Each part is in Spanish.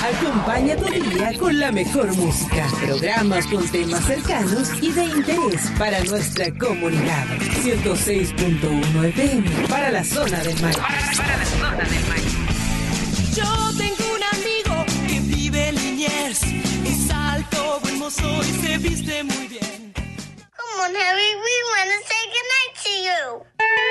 Acompaña tu día con la mejor música, programas con temas cercanos y de interés para nuestra comunidad. 106.1 FM para la zona del Maipo. Para la zona del Maipo. Yo tengo un amigo que vive en Liniers, es alto, buen mozo y se viste muy bien. Come on, Harry, we want to say goodnight to you.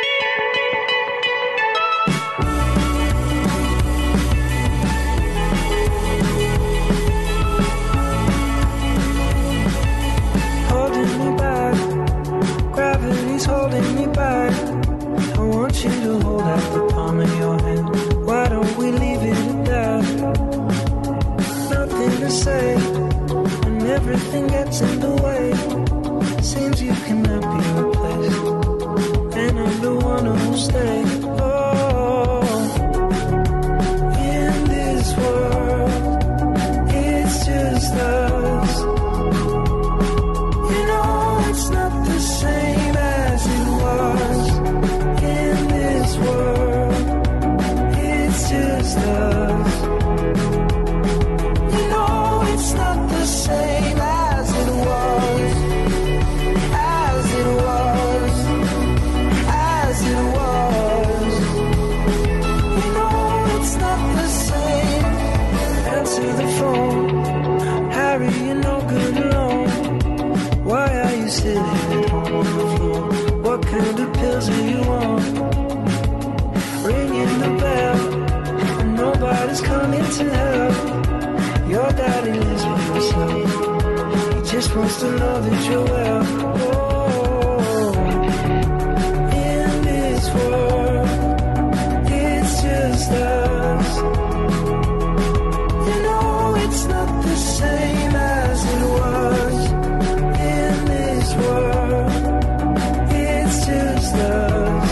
Gravity's holding me back. I want you to hold out the palm of your hand. Why don't we leave it at that? Nothing to say when everything gets in the way. Seems you cannot be replaced, and I'm the one who'll stay. Oh, in this world, it's just us. You know it's not the same as it was. In this world, it's just us. You know it's not the same as it was. As it was. As it was. You know it's not the same. Answer the phone. Harry, you're no good alone. Why are you sitting at home on the floor? What kind of pills are you on? Ringing the bell, and nobody's coming to help. Your daddy lives with himself. He just wants to know that you're well. Oh, in this world, it's just us. You know it's not the same as it was. In this world, it's just us.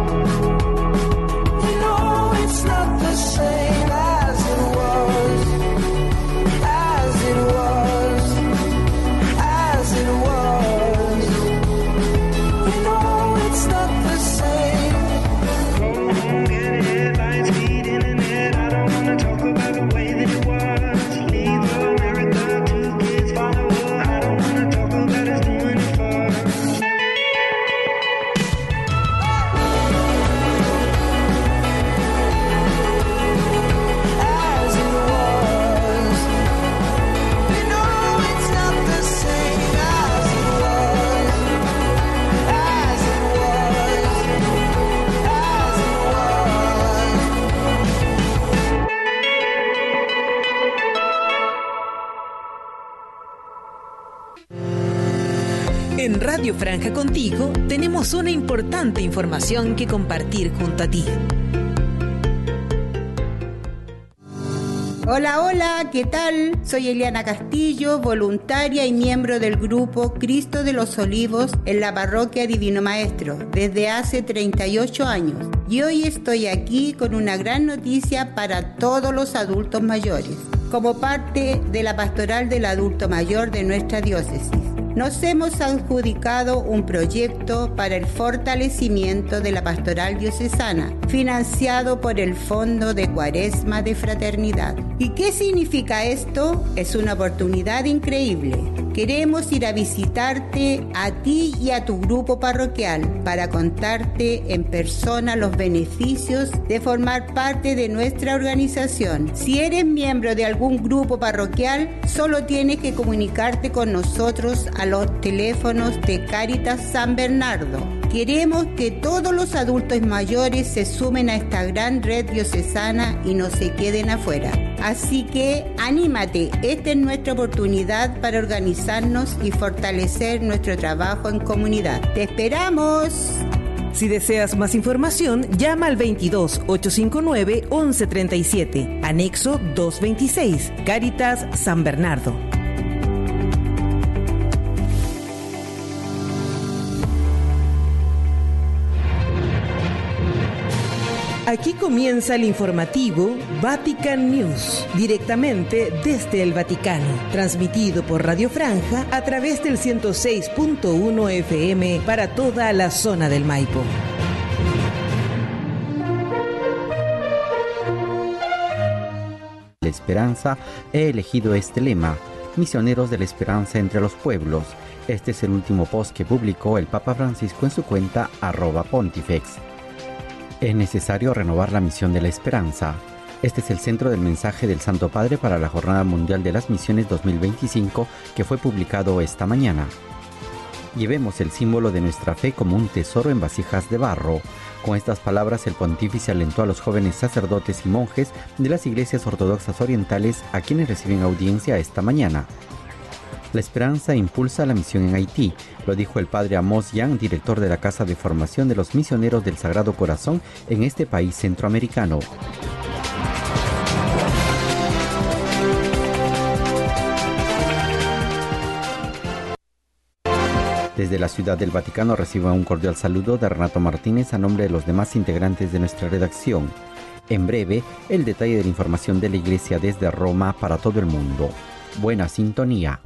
You know it's not the same as it was. As it was. As it was. You know it's not the same. Go home, get headlines, feed internet. I don't wanna talk about the way that it was. Leave America, 2 kids follow her. I don't wanna talk about us doing it first. As it was. You know it's not the same as it was. As it was. As it was. En Radio Franja Contigo tenemos una importante información que compartir junto a ti. Hola, hola, ¿qué tal? Soy Eliana Castillo, voluntaria y miembro del grupo Cristo de los Olivos en la parroquia Divino Maestro desde hace 38 años. Y hoy estoy aquí con una gran noticia para todos los adultos mayores, como parte de la pastoral del adulto mayor de nuestra diócesis. Nos hemos adjudicado un proyecto para el fortalecimiento de la pastoral diocesana, financiado por el Fondo de Cuaresma de Fraternidad. ¿Y qué significa esto? Es una oportunidad increíble. Queremos ir a visitarte a ti y a tu grupo parroquial para contarte en persona los beneficios de formar parte de nuestra organización. Si eres miembro de algún grupo parroquial, solo tienes que comunicarte con nosotros a los teléfonos de Cáritas San Bernardo. Queremos que todos los adultos mayores se sumen a esta gran red diocesana y no se queden afuera. Así que anímate, esta es nuestra oportunidad para organizarnos y fortalecer nuestro trabajo en comunidad. ¡Te esperamos! Si deseas más información, llama al 22 859 1137, anexo 226, Cáritas San Bernardo. Aquí comienza el informativo Vatican News, directamente desde el Vaticano, transmitido por Radio Franja a través del 106.1 FM para toda la zona del Maipo. Les esperanza, he elegido este lema: misioneros de la esperanza entre los pueblos. Este es el último post que publicó el Papa Francisco en su cuenta @Pontifex. Es necesario renovar la misión de la esperanza. Este es el centro del mensaje del Santo Padre para la Jornada Mundial de las Misiones 2025, que fue publicado esta mañana. Llevemos el símbolo de nuestra fe como un tesoro en vasijas de barro. Con estas palabras, el pontífice alentó a los jóvenes sacerdotes y monjes de las iglesias ortodoxas orientales, a quienes reciben audiencia esta mañana. La esperanza impulsa la misión en Haití, lo dijo el padre Amos Yang, director de la Casa de Formación de los Misioneros del Sagrado Corazón en este país centroamericano. Desde la Ciudad del Vaticano reciba un cordial saludo de Renato Martínez a nombre de los demás integrantes de nuestra redacción. En breve, el detalle de la información de la Iglesia desde Roma para todo el mundo. Buena sintonía.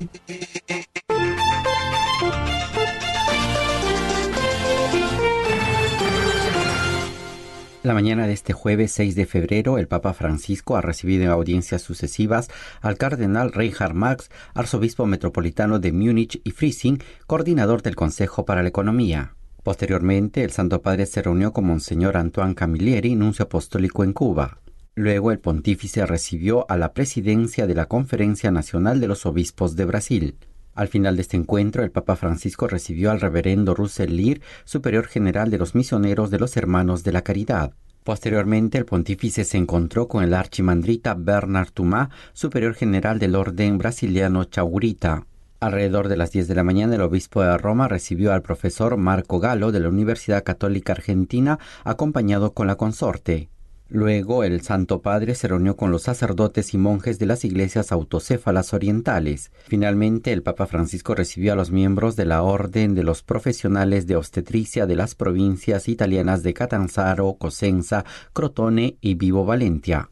La mañana de este jueves 6 de febrero, el Papa Francisco ha recibido en audiencias sucesivas al cardenal Reinhard Marx, arzobispo metropolitano de Múnich y Freising, coordinador del Consejo para la Economía. Posteriormente, el Santo Padre se reunió con Monseñor Antoine Camilleri, nuncio apostólico en Cuba. Luego, el pontífice recibió a la presidencia de la Conferencia Nacional de los Obispos de Brasil. Al final de este encuentro, el Papa Francisco recibió al reverendo Russell Lear, superior general de los misioneros de los Hermanos de la Caridad. Posteriormente, el pontífice se encontró con el archimandrita Bernard Thomas, superior general del orden brasiliano Chaurita. Alrededor de las 10 de la mañana, el obispo de Roma recibió al profesor Marco Gallo de la Universidad Católica Argentina, acompañado con la consorte. Luego, el Santo Padre se reunió con los sacerdotes y monjes de las iglesias autocéfalas orientales. Finalmente, el Papa Francisco recibió a los miembros de la Orden de los Profesionales de Obstetricia de las provincias italianas de Catanzaro, Cosenza, Crotone y Vibo Valentia.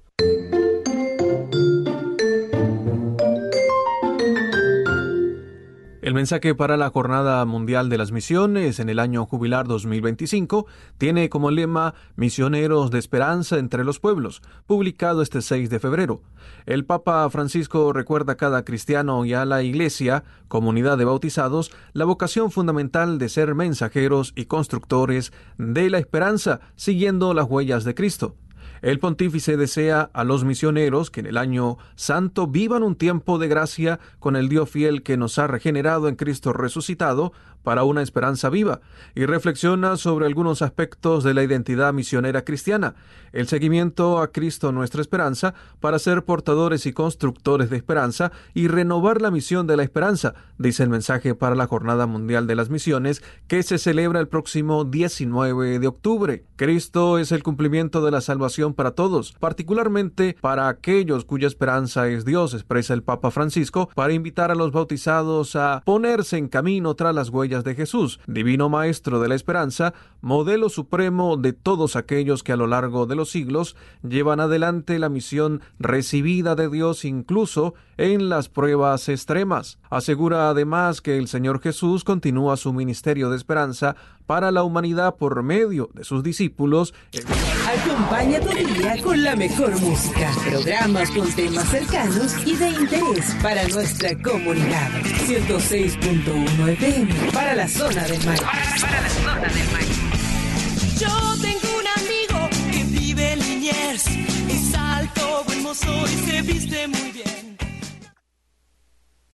El mensaje para la Jornada Mundial de las Misiones en el año jubilar 2025 tiene como lema Misioneros de Esperanza entre los Pueblos, publicado este 6 de febrero. El Papa Francisco recuerda a cada cristiano y a la Iglesia, comunidad de bautizados, la vocación fundamental de ser mensajeros y constructores de la esperanza, siguiendo las huellas de Cristo. El pontífice desea a los misioneros que en el año santo vivan un tiempo de gracia con el Dios fiel que nos ha regenerado en Cristo resucitado para una esperanza viva, y reflexiona sobre algunos aspectos de la identidad misionera cristiana, el seguimiento a Cristo nuestra esperanza para ser portadores y constructores de esperanza y renovar la misión de la esperanza, dice el mensaje para la Jornada Mundial de las Misiones, que se celebra el próximo 19 de octubre. Cristo es el cumplimiento de la salvación para todos, particularmente para aquellos cuya esperanza es Dios, expresa el Papa Francisco, para invitar a los bautizados a ponerse en camino tras las huellas de Jesús, divino Maestro de la esperanza, modelo supremo de todos aquellos que a lo largo de los siglos llevan adelante la misión recibida de Dios incluso en las pruebas extremas. Asegura además que el Señor Jesús continúa su ministerio de esperanza para la humanidad por medio de sus discípulos. Acompaña tu día con la mejor música, programas con temas cercanos y de interés para nuestra comunidad. 106.1 FM para la zona del Maíz. Para la zona del Maíz. Yo tengo un amigo que vive en Liniers, es alto, buen mozo y se viste muy bien.